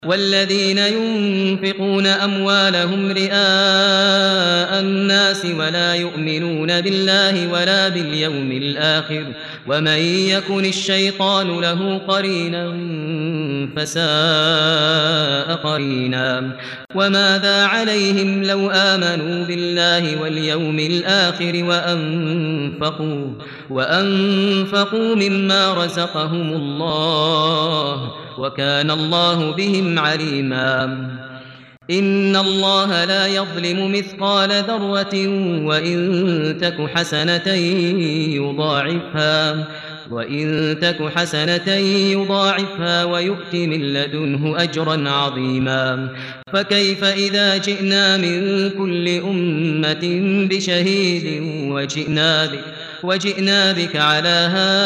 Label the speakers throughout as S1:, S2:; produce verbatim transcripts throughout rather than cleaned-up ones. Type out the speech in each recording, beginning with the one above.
S1: والذين ينفقون أموالهم رئاء الناس ولا يؤمنون بالله ولا باليوم الآخر ومن يكن الشيطان له قرينا فساء قرينا وماذا عليهم لو آمنوا بالله واليوم الآخر وأنفقوا, وأنفقوا مما رزقهم الله وكان الله بهم عليما إن الله لا يظلم مثقال ذرة وإن تك حسنة يضاعفها وإن تك حسنة يضاعفها ويؤت من لدنه أجرا عظيما فكيف إذا جئنا من كل أمة بشهيد وجئنا بك وجئنا بك على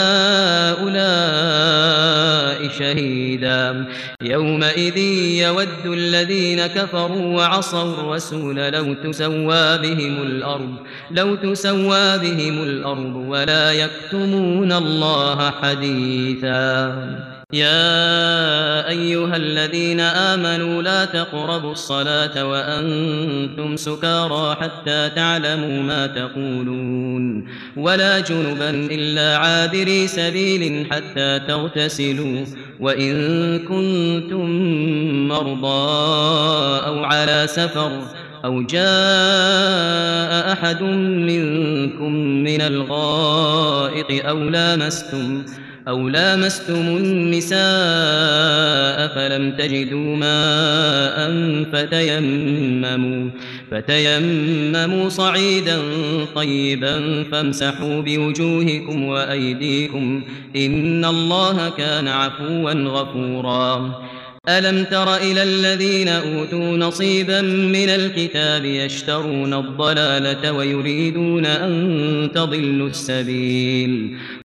S1: هؤلاء شهيدا يومئذ يود الذين كفروا وعصوا الرسول لو تسوى بهم الأرض لو تسوى بهم الأرض ولا يكتمون الله حديثا يا أيها الذين آمنوا لا تقربوا الصلاة وأنتم سكارى حتى تعلموا ما تقولون ولا جنبا إلا عابري سبيل حتى تغتسلوا وإن كنتم مرضى أو على سفر أو جاء أحد منكم من الغائط أو لامستم أو لامستم النساء فلم تجدوا ماء فتيمموا, فتيمموا صعيدا طيبا فامسحوا بوجوهكم وأيديكم إن الله كان عفوا غفورا ألم تر إلى الذين أوتوا نصيبا من الكتاب يشترون الضلالة ويريدون أن تضلوا السبيل